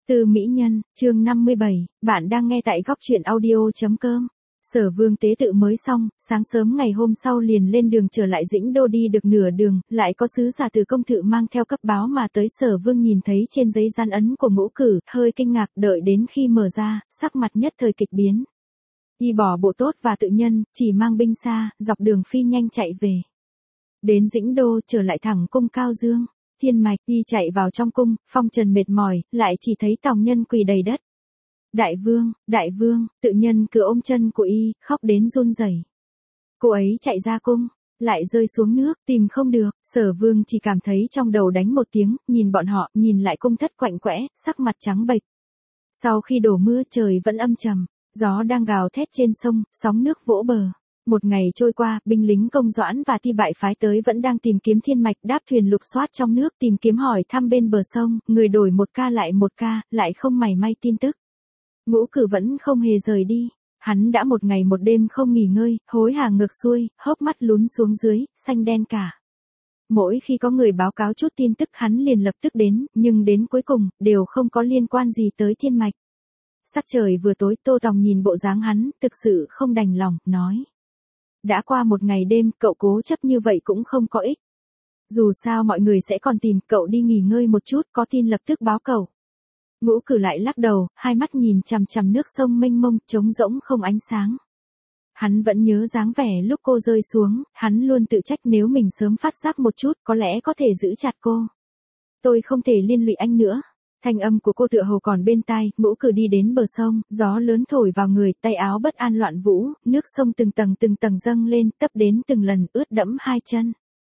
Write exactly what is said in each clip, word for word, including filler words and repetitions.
Từ Mỹ Nhân, chương năm mươi bảy, bạn đang nghe tại góc truyện audio.com. Sở Vương tế tự mới xong, sáng sớm ngày hôm sau liền lên đường trở lại Dĩnh Đô, đi được nửa đường, lại có sứ giả từ công thự mang theo cấp báo mà tới. Sở Vương nhìn thấy trên giấy gian ấn của Ngũ Cử, hơi kinh ngạc, đợi đến khi mở ra, sắc mặt nhất thời kịch biến. Y bỏ bộ tốt và tự nhân, chỉ mang binh xa, dọc đường phi nhanh chạy về. Đến Dĩnh Đô, trở lại thẳng cung Cao Dương. Thiên mạch, y chạy vào trong cung, phong trần mệt mỏi, lại chỉ thấy tòng nhân quỳ đầy đất. Đại vương, đại vương, tự nhân cứ ôm chân của y, khóc đến run rẩy. Cô ấy chạy ra cung, lại rơi xuống nước, tìm không được. Sở Vương chỉ cảm thấy trong đầu đánh một tiếng, nhìn bọn họ, nhìn lại cung thất quạnh quẽ, sắc mặt trắng bệch. Sau khi đổ mưa, trời vẫn âm trầm, gió đang gào thét trên sông, sóng nước vỗ bờ. Một ngày trôi qua, binh lính Công Doãn và Ti Bại phái tới vẫn đang tìm kiếm thiên mạch, đáp thuyền lục soát trong nước, tìm kiếm hỏi thăm bên bờ sông, người đổi một ca lại một ca, lại không mảy may tin tức. Ngũ Cử vẫn không hề rời đi, hắn đã một ngày một đêm không nghỉ ngơi, hối hả ngược xuôi, hốc mắt lún xuống dưới, xanh đen cả. Mỗi khi có người báo cáo chút tin tức hắn liền lập tức đến, nhưng đến cuối cùng, đều không có liên quan gì tới thiên mạch. Sắc trời vừa tối, Tô Tòng nhìn bộ dáng hắn, thực sự không đành lòng, nói. Đã qua một ngày đêm, cậu cố chấp như vậy cũng không có ích. Dù sao mọi người sẽ còn tìm, cậu đi nghỉ ngơi một chút, có tin lập tức báo cậu. Ngũ Cử lại lắc đầu, hai mắt nhìn chằm chằm nước sông mênh mông, trống rỗng không ánh sáng. Hắn vẫn nhớ dáng vẻ lúc cô rơi xuống, hắn luôn tự trách nếu mình sớm phát giác một chút, có lẽ có thể giữ chặt cô. Tôi không thể liên lụy anh nữa. Thanh âm của cô tựa hồ còn bên tai. Ngũ Cử đi đến bờ sông, gió lớn thổi vào người, tay áo bất an loạn vũ, nước sông từng tầng từng tầng dâng lên, tấp đến từng lần, ướt đẫm hai chân.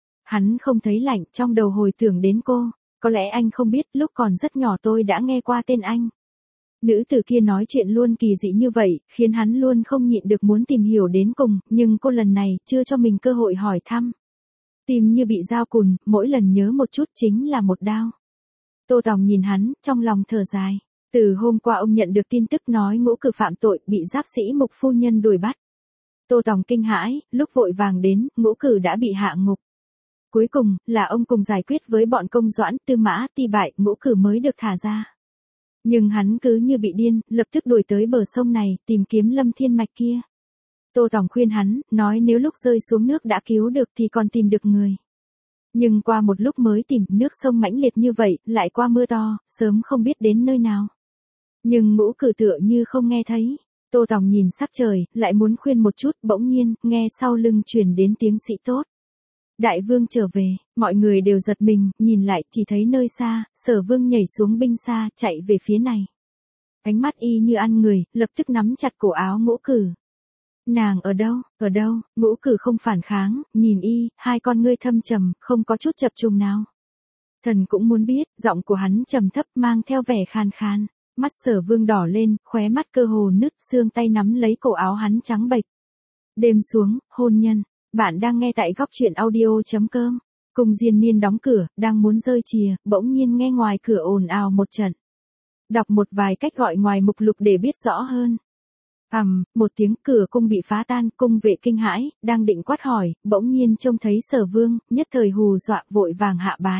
Hắn không thấy lạnh, trong đầu hồi tưởng đến cô. Có lẽ anh không biết, lúc còn rất nhỏ tôi đã nghe qua tên anh. Nữ tử kia nói chuyện luôn kỳ dị như vậy, khiến hắn luôn không nhịn được muốn tìm hiểu đến cùng, nhưng cô lần này chưa cho mình cơ hội hỏi thăm. Tim như bị dao cùn, mỗi lần nhớ một chút chính là một đau. Tô Tòng nhìn hắn, trong lòng thở dài. Từ hôm qua ông nhận được tin tức nói Ngũ Cử phạm tội, bị giáp sĩ Mục phu nhân đuổi bắt. Tô Tòng kinh hãi, lúc vội vàng đến, Ngũ Cử đã bị hạ ngục. Cuối cùng, là ông cùng giải quyết với bọn Công Doãn, Tư Mã, Ti Bại, Ngũ Cử mới được thả ra. Nhưng hắn cứ như bị điên, lập tức đuổi tới bờ sông này, tìm kiếm Lâm Thiên Mạch kia. Tô Tòng khuyên hắn, nói nếu lúc rơi xuống nước đã cứu được thì còn tìm được người. Nhưng qua một lúc mới tìm, nước sông mãnh liệt như vậy, lại qua mưa to, sớm không biết đến nơi nào. Nhưng Ngũ Cử tựa như không nghe thấy. Tô Tòng nhìn sắc trời, lại muốn khuyên một chút, bỗng nhiên, nghe sau lưng truyền đến tiếng sĩ tốt. Đại vương trở về, mọi người đều giật mình, nhìn lại, chỉ thấy nơi xa, Sở Vương nhảy xuống binh xa, chạy về phía này. Ánh mắt y như ăn người, lập tức nắm chặt cổ áo Ngũ Cử. Nàng ở đâu, ở đâu? Ngũ Cử không phản kháng, nhìn y, hai con ngươi thâm trầm, không có chút chập trùng nào. Thần cũng muốn biết, giọng của hắn trầm thấp mang theo vẻ khan khan. Mắt Sở Vương đỏ lên, khóe mắt cơ hồ nứt, xương tay nắm lấy cổ áo hắn trắng bệch. Đêm xuống, hôn nhân. Bạn đang nghe tại góc truyện audio.com. Cung Diên Niên đóng cửa, đang muốn rơi chìa, bỗng nhiên nghe ngoài cửa ồn ào một trận. Đọc một vài cách gọi ngoài mục lục để biết rõ hơn. Ầm, um, một tiếng, cửa cung bị phá tan, cung vệ kinh hãi, đang định quát hỏi, bỗng nhiên trông thấy Sở Vương, nhất thời hù dọa, vội vàng hạ bái.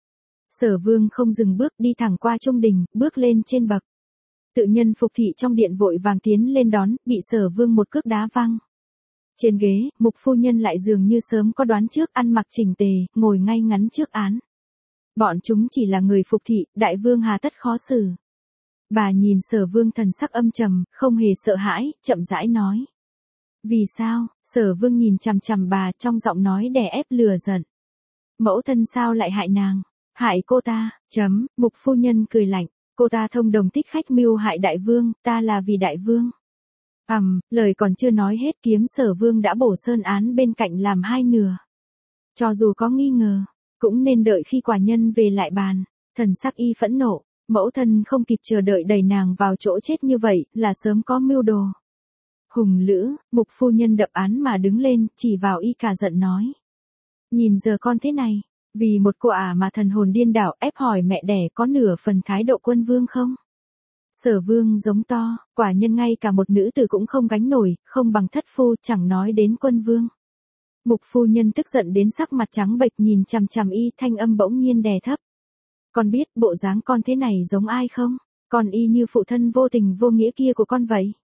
Sở Vương không dừng bước, đi thẳng qua trung đình, bước lên trên bậc. Tự nhân Phục thị trong điện vội vàng tiến lên đón, bị Sở Vương một cước đá văng. Trên ghế, Mục phu nhân lại dường như sớm có đoán trước, ăn mặc chỉnh tề, ngồi ngay ngắn trước án. Bọn chúng chỉ là người Phục thị, đại vương hà tất khó xử. Bà nhìn Sở Vương thần sắc âm trầm, không hề sợ hãi, chậm rãi nói. Vì sao? Sở Vương nhìn chằm chằm bà, trong giọng nói đè ép lừa giận. Mẫu thân sao lại hại nàng? Hại cô ta, chấm, Mục phu nhân cười lạnh. Cô ta thông đồng thích khách mưu hại đại vương, ta là vì đại vương. Ầm, um, lời còn chưa nói hết, kiếm Sở Vương đã bổ sơn án bên cạnh làm hai nửa. Cho dù có nghi ngờ, cũng nên đợi khi quả nhân về lại bàn. Thần sắc y phẫn nộ, mẫu thân không kịp chờ đợi đẩy nàng vào chỗ chết như vậy, là sớm có mưu đồ. Hùng Lữ, Mục phu nhân đập án mà đứng lên, chỉ vào y cả giận nói. Nhìn giờ con thế này, vì một cô ả mà thần hồn điên đảo, ép hỏi mẹ đẻ có nửa phần thái độ quân vương không? Sở Vương giống to, quả nhân ngay cả một nữ tử cũng không gánh nổi, không bằng thất phu, chẳng nói đến quân vương. Mục phu nhân tức giận đến sắc mặt trắng bệch, nhìn chằm chằm y, thanh âm bỗng nhiên đè thấp. Con biết bộ dáng con thế này giống ai không? Con y như phụ thân vô tình vô nghĩa kia của con vậy.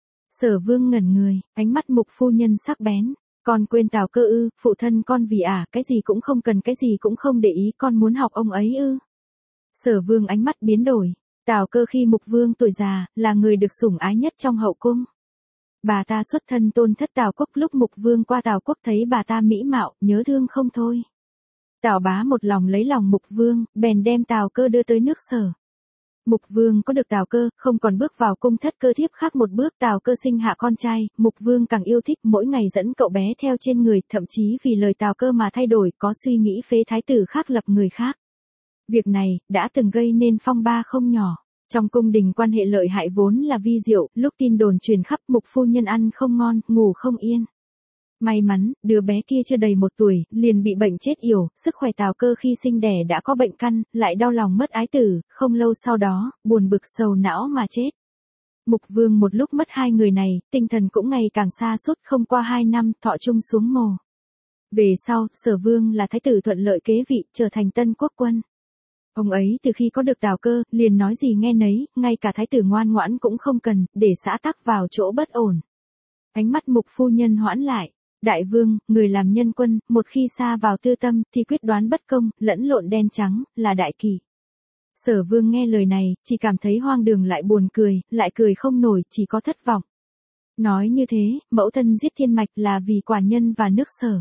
Sở Vương ngẩn người, ánh mắt Mục phu nhân sắc bén. Con quên Tào Cơ ư? Phụ thân con vì ả, à, cái gì cũng không cần, cái gì cũng không để ý, con muốn học ông ấy ư? Sở Vương ánh mắt biến đổi. Tào Cơ khi Mục Vương tuổi già, là người được sủng ái nhất trong hậu cung. Bà ta xuất thân tôn thất Tào Quốc, lúc Mục Vương qua Tào Quốc thấy bà ta mỹ mạo, nhớ thương không thôi. Tào bá một lòng lấy lòng Mục Vương, bèn đem Tào Cơ đưa tới nước Sở. Mục Vương có được Tào Cơ, không còn bước vào cung thất cơ thiếp khác một bước. Tào Cơ sinh hạ con trai, Mục Vương càng yêu thích, mỗi ngày dẫn cậu bé theo trên người, thậm chí vì lời Tào Cơ mà thay đổi, có suy nghĩ phế thái tử khác lập người khác. Việc này, đã từng gây nên phong ba không nhỏ. Trong cung đình quan hệ lợi hại vốn là vi diệu, lúc tin đồn truyền khắp, Mục phu nhân ăn không ngon, ngủ không yên. May mắn, đứa bé kia chưa đầy một tuổi, liền bị bệnh chết yểu, sức khỏe Tào Cơ khi sinh đẻ đã có bệnh căn, lại đau lòng mất ái tử, không lâu sau đó, buồn bực sầu não mà chết. Mục Vương một lúc mất hai người này, tinh thần cũng ngày càng sa sút, không qua hai năm, thọ chung xuống mồ. Về sau, Sở Vương là thái tử thuận lợi kế vị, trở thành tân quốc quân. Ông ấy từ khi có được Tào Cơ, liền nói gì nghe nấy, ngay cả thái tử ngoan ngoãn cũng không cần, để xã tắc vào chỗ bất ổn. Ánh mắt Mục phu nhân hoãn lại. Đại vương, người làm nhân quân, một khi sa vào tư tâm, thì quyết đoán bất công, lẫn lộn đen trắng, là đại kỷ. Sở Vương nghe lời này, chỉ cảm thấy hoang đường lại buồn cười, lại cười không nổi, chỉ có thất vọng. Nói như thế, mẫu thân giết thiên mạch là vì quả nhân và nước Sở.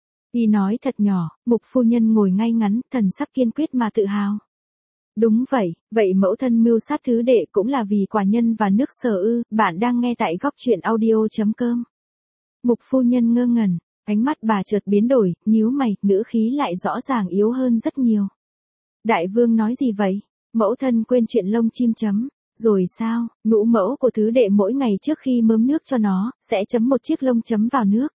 Y nói thật nhỏ, Mục phu nhân ngồi ngay ngắn, thần sắc kiên quyết mà tự hào. Đúng vậy, vậy mẫu thân mưu sát thứ đệ cũng là vì quả nhân và nước Sở ư? Bạn đang nghe tại góc truyện audio chấm com. Mục phu nhân ngơ ngẩn, ánh mắt bà chợt biến đổi, nhíu mày, ngữ khí lại rõ ràng yếu hơn rất nhiều. Đại vương nói gì vậy? Mẫu thân quên chuyện lông chim chấm. Rồi sao? Ngũ mẫu của thứ đệ mỗi ngày trước khi mớm nước cho nó, sẽ chấm một chiếc lông chấm vào nước.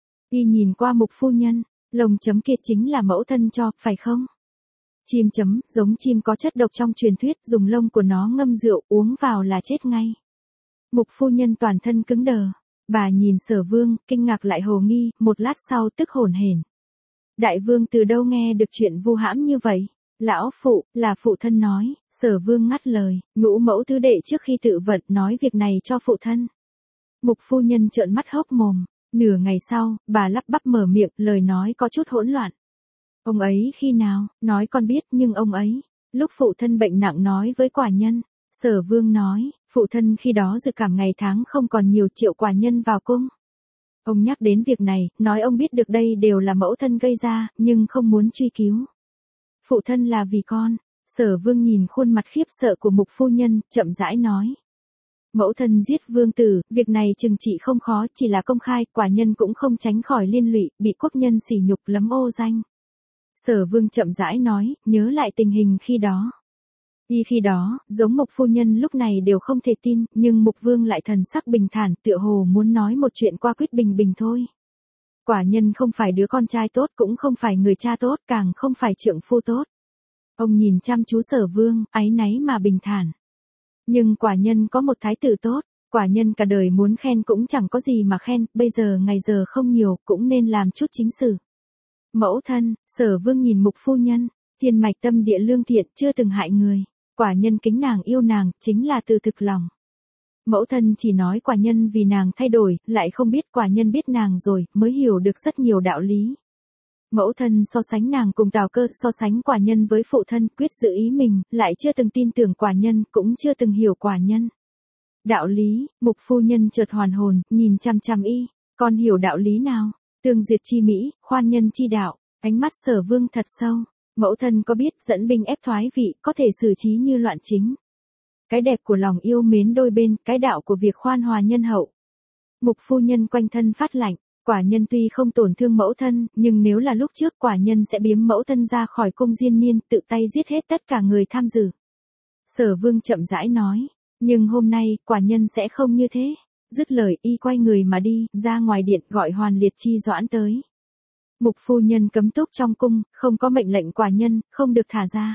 Y nhìn qua Mục phu nhân, lông chấm kia chính là mẫu thân cho, phải không? Chim chấm, giống chim có chất độc trong truyền thuyết, dùng lông của nó ngâm rượu, uống vào là chết ngay. Mục phu nhân toàn thân cứng đờ. Bà nhìn Sở Vương, kinh ngạc lại hồ nghi, một lát sau tức hổn hển. Đại vương từ đâu nghe được chuyện vu hãm như vậy? Lão phụ, là phụ thân nói. Sở Vương ngắt lời, ngũ mẫu thứ đệ trước khi tự vận nói việc này cho phụ thân. Mục phu nhân trợn mắt hốc mồm. Nửa ngày sau, bà lắp bắp mở miệng, lời nói có chút hỗn loạn. Ông ấy khi nào? Nói con biết, nhưng ông ấy, lúc phụ thân bệnh nặng nói với quả nhân. Sở Vương nói, phụ thân khi đó dự cảm ngày tháng không còn nhiều, triệu quả nhân vào cung. Ông nhắc đến việc này, nói ông biết được đây đều là mẫu thân gây ra, nhưng không muốn truy cứu. Phụ thân là vì con. Sở Vương nhìn khuôn mặt khiếp sợ của Mục phu nhân, chậm rãi nói. Mẫu thân giết vương tử, việc này trừng trị không khó, chỉ là công khai, quả nhân cũng không tránh khỏi liên lụy, bị quốc nhân sỉ nhục lấm ô danh. Sở Vương chậm rãi nói, nhớ lại tình hình khi đó. Y khi đó, giống Mục phu nhân lúc này đều không thể tin, nhưng Mục Vương lại thần sắc bình thản, tựa hồ muốn nói một chuyện qua quyết bình bình thôi. Quả nhân không phải đứa con trai tốt, cũng không phải người cha tốt, càng không phải trượng phu tốt. Ông nhìn chăm chú Sở Vương, áy náy mà bình thản. Nhưng quả nhân có một thái tử tốt, quả nhân cả đời muốn khen cũng chẳng có gì mà khen, bây giờ ngày giờ không nhiều, cũng nên làm chút chính sự. Mẫu thân, Sở Vương nhìn Mục phu nhân, thiên mạch tâm địa lương thiện, chưa từng hại người. Quả nhân kính nàng yêu nàng, chính là từ thực lòng. Mẫu thân chỉ nói quả nhân vì nàng thay đổi, lại không biết quả nhân biết nàng rồi, mới hiểu được rất nhiều đạo lý. Mẫu thân so sánh nàng cùng Tào Cơ, so sánh quả nhân với phụ thân, quyết giữ ý mình, lại chưa từng tin tưởng quả nhân, cũng chưa từng hiểu quả nhân. Đạo lý, Mục phu nhân chợt hoàn hồn, nhìn chăm chăm y, con hiểu đạo lý nào? Tương duyệt chi mỹ, khoan nhân chi đạo, ánh mắt Sở Vương thật sâu. Mẫu thân có biết dẫn binh ép thoái vị, có thể xử trí như loạn chính. Cái đẹp của lòng yêu mến đôi bên, cái đạo của việc khoan hòa nhân hậu. Mục phu nhân quanh thân phát lạnh, quả nhân tuy không tổn thương mẫu thân, nhưng nếu là lúc trước quả nhân sẽ biếm mẫu thân ra khỏi cung diên niên, tự tay giết hết tất cả người tham dự. Sở Vương chậm rãi nói, nhưng hôm nay, quả nhân sẽ không như thế. Dứt lời y quay người mà đi, ra ngoài điện gọi Hoàn Liệt Chi Doãn tới. Mục phu nhân cấm túc trong cung, không có mệnh lệnh quả nhân, không được thả ra.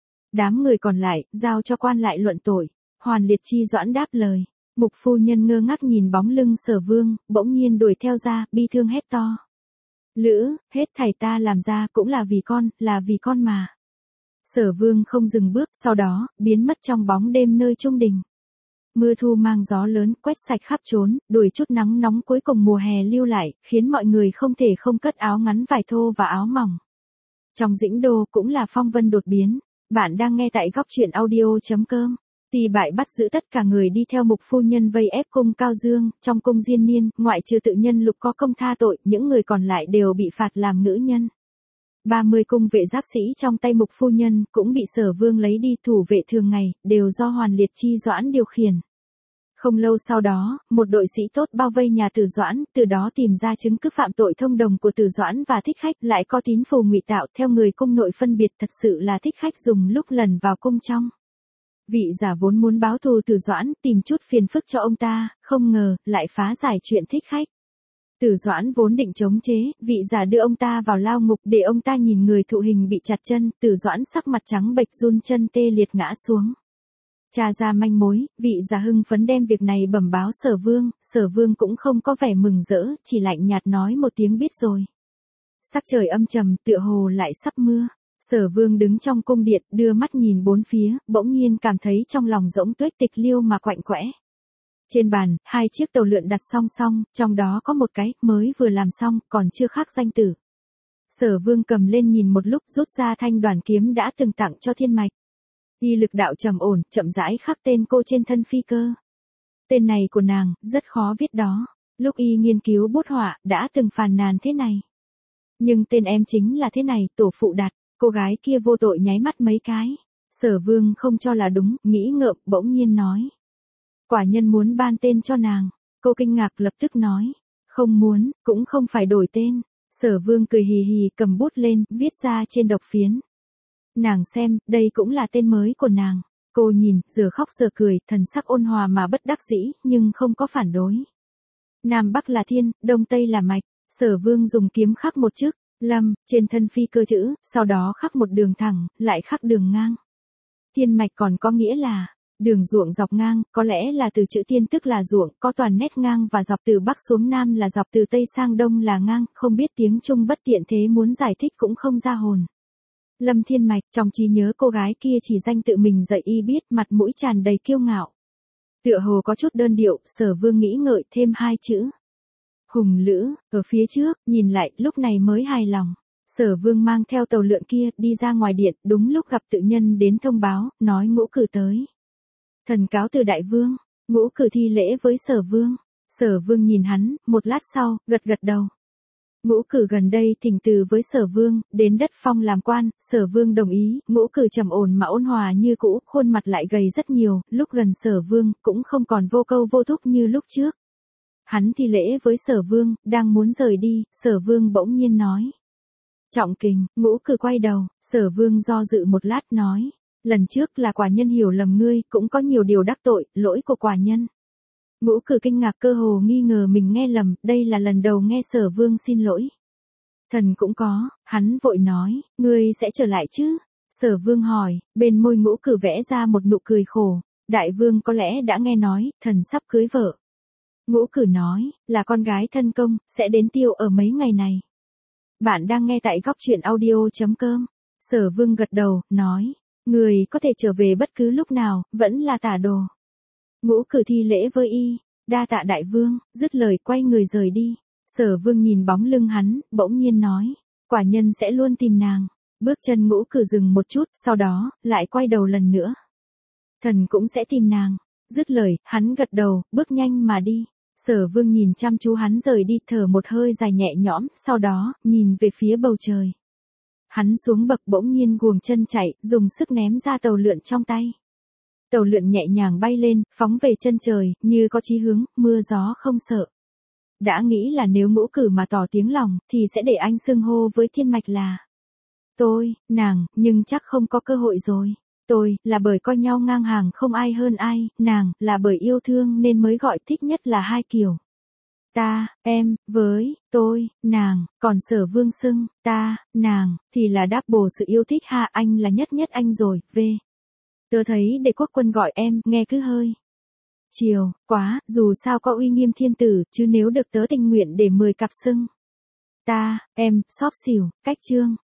Đám người còn lại, giao cho quan lại luận tội. Hoàn Liệt Chi Doãn đáp lời. Mục phu nhân ngơ ngác nhìn bóng lưng Sở Vương, bỗng nhiên đuổi theo ra, bi thương hét to. Lữ, hết thảy ta làm ra cũng là vì con, là vì con mà. Sở Vương không dừng bước, sau đó, biến mất trong bóng đêm nơi trung đình. Mưa thu mang gió lớn, quét sạch khắp trốn, đuổi chút nắng nóng cuối cùng mùa hè lưu lại, khiến mọi người không thể không cất áo ngắn vải thô và áo mỏng. Trong Dĩnh Đô cũng là phong vân đột biến. Bạn đang nghe tại góc truyện audio.com. Tỳ bại bắt giữ tất cả người đi theo Mục phu nhân vây ép cung Cao Dương, trong cung Diên Niên, ngoại trừ tự nhân Lục có công tha tội, những người còn lại đều bị phạt làm ngữ nhân. ba mươi cung vệ giáp sĩ trong tay Mục phu nhân cũng bị Sở Vương lấy đi, thủ vệ thường ngày, đều do Hoàn Liệt Chi Doãn điều khiển. Không lâu sau đó, một đội sĩ tốt bao vây nhà Từ Doãn, từ đó tìm ra chứng cứ phạm tội thông đồng của Từ Doãn và Thích Khách, lại có tín phù ngụy tạo, theo người cung nội phân biệt thật sự là Thích Khách dùng lúc lần vào cung trong. Vị giả vốn muốn báo thù Từ Doãn, tìm chút phiền phức cho ông ta, không ngờ, lại phá giải chuyện Thích Khách. Từ Doãn vốn định chống chế, vị giả đưa ông ta vào lao ngục để ông ta nhìn người thụ hình bị chặt chân, Từ Doãn sắc mặt trắng bệch run chân tê liệt ngã xuống. Tra ra manh mối, vị giả hưng phấn đem việc này bẩm báo Sở Vương, Sở Vương cũng không có vẻ mừng rỡ, chỉ lạnh nhạt nói một tiếng biết rồi. Sắc trời âm trầm, tựa hồ lại sắp mưa. Sở Vương đứng trong cung điện, đưa mắt nhìn bốn phía, bỗng nhiên cảm thấy trong lòng rỗng tuếch tịch liêu mà quạnh quẽ. Trên bàn, hai chiếc tàu lượn đặt song song, trong đó có một cái, mới vừa làm xong, còn chưa khắc danh tử. Sở Vương cầm lên nhìn một lúc, rút ra thanh đoàn kiếm đã từng tặng cho Thiên Mạch. Y lực đạo trầm ổn, chậm rãi khắc tên cô trên thân phi cơ. Tên này của nàng, rất khó viết đó. Lúc y nghiên cứu bút họa, đã từng phàn nàn thế này. Nhưng tên em chính là thế này, tổ phụ đặt. Cô gái kia vô tội nháy mắt mấy cái. Sở Vương không cho là đúng, nghĩ ngợm, bỗng nhiên nói. Quả nhân muốn ban tên cho nàng. Cô kinh ngạc lập tức nói. Không muốn, cũng không phải đổi tên. Sở Vương cười hì hì cầm bút lên, viết ra trên độc phiến. Nàng xem, đây cũng là tên mới của nàng. Cô nhìn, giờ khóc giờ cười, thần sắc ôn hòa mà bất đắc dĩ, nhưng không có phản đối. Nam Bắc là thiên, Đông Tây là mạch. Sở Vương dùng kiếm khắc một chữ Lâm, trên thân phi cơ chữ, sau đó khắc một đường thẳng, lại khắc đường ngang. Thiên mạch còn có nghĩa là, đường ruộng dọc ngang, có lẽ là từ chữ tiên tức là ruộng, có toàn nét ngang và dọc từ Bắc xuống Nam là dọc từ Tây sang Đông là ngang, không biết tiếng Trung bất tiện thế muốn giải thích cũng không ra hồn. Lâm Thiên Mạch, trong trí nhớ cô gái kia chỉ danh tự mình dạy y biết, mặt mũi tràn đầy kiêu ngạo. Tựa hồ có chút đơn điệu, Sở Vương nghĩ ngợi thêm hai chữ. Hùng Lữ, ở phía trước, nhìn lại, lúc này mới hài lòng. Sở Vương mang theo tàu lượn kia, đi ra ngoài điện, đúng lúc gặp tự nhân đến thông báo, nói Ngũ Cử tới. Thần cáo từ Đại Vương, Ngũ Cử thi lễ với Sở Vương. Sở Vương nhìn hắn, một lát sau, gật gật đầu. Ngũ Cử gần đây thỉnh từ với Sở Vương, đến đất phong làm quan, Sở Vương đồng ý, Ngũ Cử trầm ổn mà ôn hòa như cũ, khuôn mặt lại gầy rất nhiều, lúc gần Sở Vương, cũng không còn vô câu vô thúc như lúc trước. Hắn thi lễ với Sở Vương, đang muốn rời đi, Sở Vương bỗng nhiên nói. Trọng kình, Ngũ Cử quay đầu, Sở Vương do dự một lát nói. Lần trước là quả nhân hiểu lầm ngươi, cũng có nhiều điều đắc tội, lỗi của quả nhân. Ngũ Cử kinh ngạc cơ hồ nghi ngờ mình nghe lầm, đây là lần đầu nghe Sở Vương xin lỗi. Thần cũng có, hắn vội nói, ngươi sẽ trở lại chứ? Sở Vương hỏi, bên môi Ngũ Cử vẽ ra một nụ cười khổ. Đại Vương có lẽ đã nghe nói, thần sắp cưới vợ. Ngũ Cử nói, là con gái thân công, sẽ đến tiêu ở mấy ngày này. Bạn đang nghe tại góc truyện audio.com. Sở Vương gật đầu, nói, người có thể trở về bất cứ lúc nào, vẫn là tả đồ. Ngũ Cử thi lễ với y, đa tạ Đại Vương, dứt lời quay người rời đi. Sở Vương nhìn bóng lưng hắn, bỗng nhiên nói, quả nhân sẽ luôn tìm nàng. Bước chân Ngũ Cử dừng một chút, sau đó, lại quay đầu lần nữa. Thần cũng sẽ tìm nàng. Dứt lời, hắn gật đầu, bước nhanh mà đi. Sở Vương nhìn chăm chú hắn rời đi, thở một hơi dài nhẹ nhõm, sau đó, nhìn về phía bầu trời. Hắn xuống bậc bỗng nhiên guồng chân chạy, dùng sức ném ra tàu lượn trong tay. Tàu lượn nhẹ nhàng bay lên, phóng về chân trời, như có chí hướng, mưa gió không sợ. Đã nghĩ là nếu Ngũ Cử mà tỏ tiếng lòng, thì sẽ để anh xưng hô với Thiên Mạch là tôi, nàng, nhưng chắc không có cơ hội rồi. Tôi, là bởi coi nhau ngang hàng không ai hơn ai, nàng, là bởi yêu thương nên mới gọi thích nhất là hai kiểu. Ta, em, với, tôi, nàng, còn Sở Vương xưng, ta, nàng, thì là đáp bổ sự yêu thích ha, anh là nhất nhất anh rồi, v. Tớ thấy để quốc quân gọi em, nghe cứ hơi. Chiều, quá, dù sao có uy nghiêm thiên tử, chứ nếu được tớ tình nguyện để mười cặp xưng. Ta, em, xóp xỉu, cách chương.